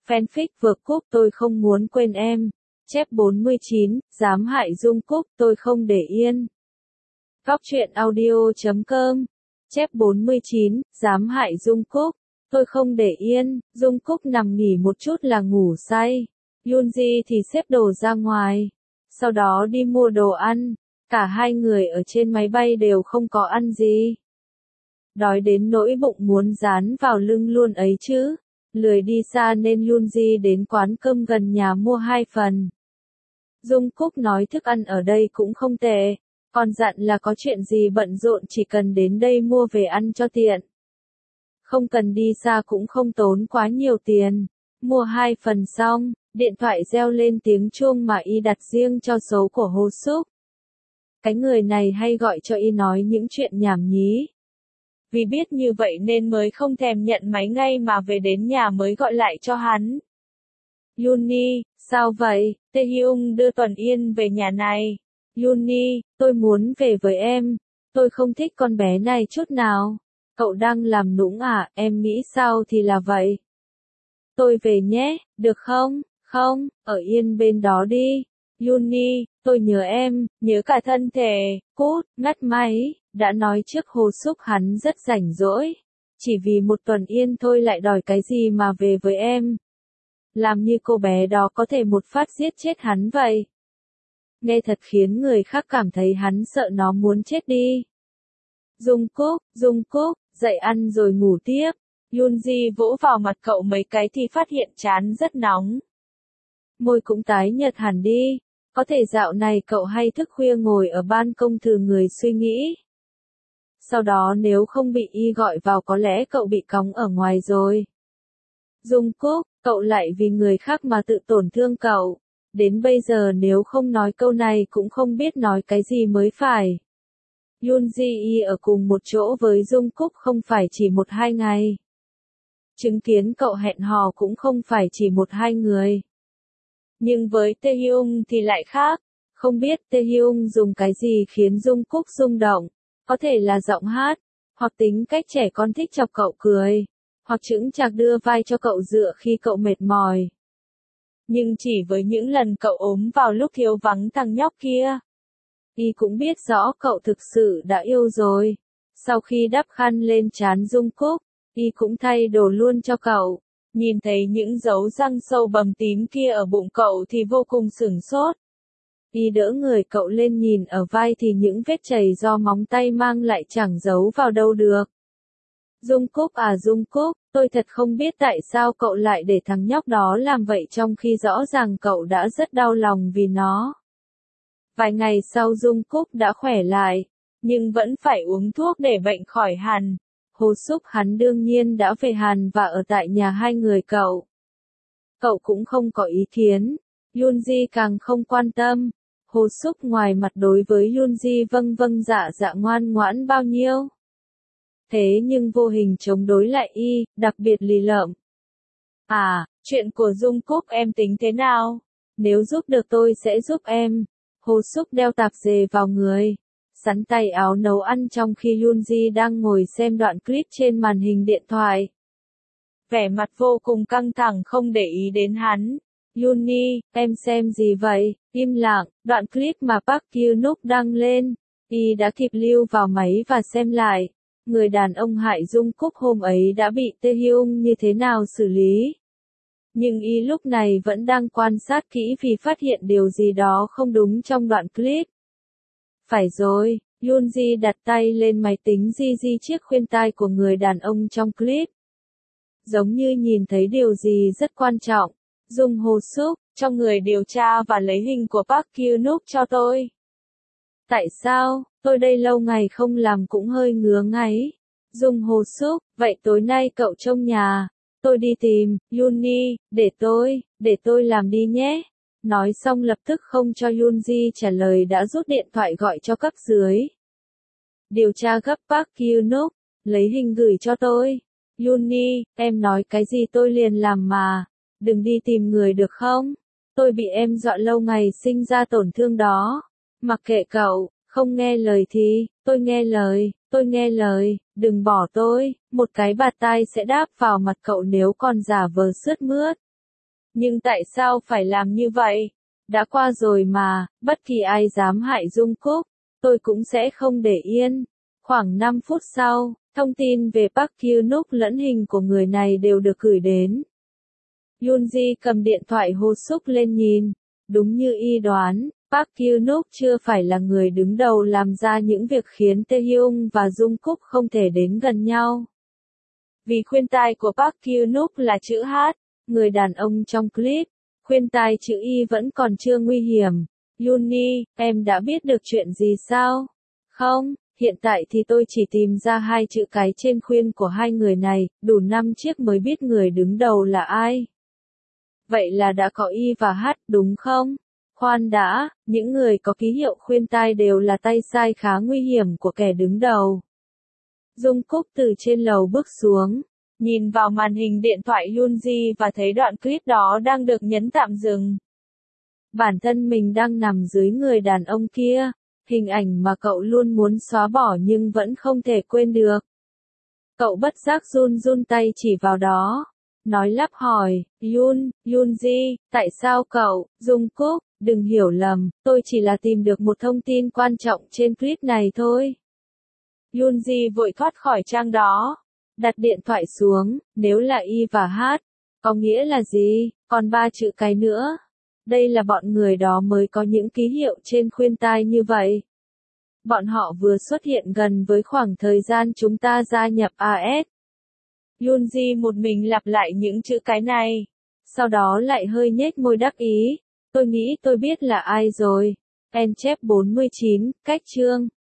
Fanfic vượt cúp tôi không muốn quên em. Chép 49, dám hại Jungkook tôi không để yên. Góc truyện audio.com. Chép 49, dám hại Jungkook tôi không để yên. Jungkook nằm nghỉ một chút là ngủ say. Yoonji thì xếp đồ ra ngoài. Sau đó đi mua đồ ăn. Cả hai người ở trên máy bay đều không có ăn gì. Đói đến nỗi bụng muốn dán vào lưng luôn ấy chứ. Lười đi xa nên Yoonji đến quán cơm gần nhà mua 2 phần. Jungkook nói thức ăn ở đây cũng không tệ. Còn dặn là có chuyện gì bận rộn chỉ cần đến đây mua về ăn cho tiện. Không cần đi xa cũng không tốn quá nhiều tiền. Mua 2 phần xong, điện thoại reo lên tiếng chuông mà y đặt riêng cho số của Ho Suk. Cái người này hay gọi cho y nói những chuyện nhảm nhí. Vì biết như vậy nên mới không thèm nhận máy ngay mà về đến nhà mới gọi lại cho hắn. Yuni, sao vậy? Tae Hyung đưa Tuần Yên về nhà này. Yuni, tôi muốn về với em. Tôi không thích con bé này chút nào. Cậu đang làm nũng à, em nghĩ sao thì là vậy. Tôi về nhé, được không? Không, ở yên bên đó đi. Yuni, tôi nhớ em, nhớ cả thân thể. Cút, ngắt máy. Đã nói trước Ho Suk hắn rất rảnh rỗi. Chỉ vì một Tuần Yên thôi lại đòi cái gì mà về với em. Làm như cô bé đó có thể một phát giết chết hắn vậy. Nghe thật khiến người khác cảm thấy hắn sợ nó muốn chết đi. Jungkook, dậy ăn rồi ngủ tiếp. Yoonji vỗ vào mặt cậu mấy cái thì phát hiện trán rất nóng. Môi cũng tái nhợt hẳn đi. Có thể dạo này cậu hay thức khuya ngồi ở ban công thử người suy nghĩ. Sau đó nếu không bị y gọi vào có lẽ cậu bị cóng ở ngoài rồi. Jungkook, cậu lại vì người khác mà tự tổn thương cậu. Đến bây giờ nếu không nói câu này cũng không biết nói cái gì mới phải. Yoonji ở cùng một chỗ với Jungkook không phải chỉ 1-2 ngày. Chứng kiến cậu hẹn hò cũng không phải chỉ 1-2 người. Nhưng với Tae Hyung thì lại khác. Không biết Tae Hyung dùng cái gì khiến Jungkook rung động. Có thể là giọng hát, hoặc tính cách trẻ con thích chọc cậu cười, hoặc chững chạc đưa vai cho cậu dựa khi cậu mệt mỏi. Nhưng chỉ với những lần cậu ốm vào lúc thiếu vắng thằng nhóc kia, y cũng biết rõ cậu thực sự đã yêu rồi. Sau khi đắp khăn lên trán Jungkook, y cũng thay đồ luôn cho cậu. Nhìn thấy những dấu răng sâu bầm tím kia ở bụng cậu thì vô cùng sửng sốt. Y đỡ người cậu lên nhìn ở vai thì những vết chảy do móng tay mang lại chẳng giấu vào đâu được. Jungkook, tôi thật không biết tại sao cậu lại để thằng nhóc đó làm vậy trong khi rõ ràng cậu đã rất đau lòng vì nó. Vài ngày sau Jungkook đã khỏe lại, nhưng vẫn phải uống thuốc để bệnh khỏi hẳn. Ho Suk hắn đương nhiên đã về Hàn và ở tại nhà hai người cậu. Cậu cũng không có ý kiến. Yoonji càng không quan tâm. Ho Suk ngoài mặt đối với Yoonji vâng dạ ngoan ngoãn bao nhiêu. Thế nhưng vô hình chống đối lại y, đặc biệt lì lợm. À, chuyện của Jungkook em tính thế nào? Nếu giúp được tôi sẽ giúp em. Ho Suk đeo tạp dề vào người. Sắn tay áo nấu ăn trong khi Yoonji đang ngồi xem đoạn clip trên màn hình điện thoại. Vẻ mặt vô cùng căng thẳng không để ý đến hắn. Yuni, em xem gì vậy? Im lặng, đoạn clip mà Park Kyunuk đăng lên. Y đã kịp lưu vào máy và xem lại. Người đàn ông hại Jungkook hôm ấy đã bị Tae Hyung như thế nào xử lý. Nhưng y lúc này vẫn đang quan sát kỹ vì phát hiện điều gì đó không đúng trong đoạn clip. Phải rồi, Yoonji đặt tay lên máy tính di chiếc khuyên tai của người đàn ông trong clip. Giống như nhìn thấy điều gì rất quan trọng. Ho Suk, cho người điều tra và lấy hình của Park Kyunuk cho tôi. Tại sao, tôi đây lâu ngày không làm cũng hơi ngứa ngáy. Ho Suk, vậy tối nay cậu trông nhà. Tôi đi tìm, Yuni, để tôi làm đi nhé. Nói xong lập tức không cho Yoonji trả lời đã rút điện thoại gọi cho cấp dưới. Điều tra gấp Park Kyunuk, lấy hình gửi cho tôi. Yuni, em nói cái gì tôi liền làm mà. Đừng đi tìm người được không? Tôi bị em dọa lâu ngày sinh ra tổn thương đó. Mặc kệ cậu, không nghe lời thì, tôi nghe lời, đừng bỏ tôi. Một cái bạt tai sẽ đáp vào mặt cậu nếu còn giả vờ sướt mướt. Nhưng tại sao phải làm như vậy? Đã qua rồi mà, bất kỳ ai dám hại Jungkook, tôi cũng sẽ không để yên. Khoảng 5 phút sau, thông tin về Park Hyun-wook lẫn hình của người này đều được gửi đến. Yoonji cầm điện thoại hô súc lên nhìn. Đúng như y đoán, Park Hyun-wook chưa phải là người đứng đầu làm ra những việc khiến Taehyung và Jungkook không thể đến gần nhau. Vì khuyên tai của Park Hyun-wook là chữ H, người đàn ông trong clip, khuyên tai chữ Y vẫn còn chưa nguy hiểm. Yuni, em đã biết được chuyện gì sao? Không, hiện tại thì tôi chỉ tìm ra 2 chữ cái trên khuyên của hai người này, đủ 5 chiếc mới biết người đứng đầu là ai. Vậy là đã có Y và H đúng không? Khoan đã, những người có ký hiệu khuyên tai đều là tay sai khá nguy hiểm của kẻ đứng đầu. Jungkook từ trên lầu bước xuống, nhìn vào màn hình điện thoại Yoonji và thấy đoạn clip đó đang được nhấn tạm dừng. Bản thân mình đang nằm dưới người đàn ông kia, hình ảnh mà cậu luôn muốn xóa bỏ nhưng vẫn không thể quên được. Cậu bất giác run run tay chỉ vào đó, nói lắp hỏi, Yoonji, tại sao cậu, Jungkook, đừng hiểu lầm, tôi chỉ là tìm được một thông tin quan trọng trên clip này thôi. Yoonji vội thoát khỏi trang đó, đặt điện thoại xuống, nếu là Y và H, có nghĩa là gì, còn 3 chữ cái nữa. Đây là bọn người đó mới có những ký hiệu trên khuyên tai như vậy. Bọn họ vừa xuất hiện gần với khoảng thời gian chúng ta gia nhập AS. Yoonji một mình lặp lại những chữ cái này, sau đó lại hơi nhếch môi đắc ý, tôi nghĩ tôi biết là ai rồi. En chép 49, cách chương.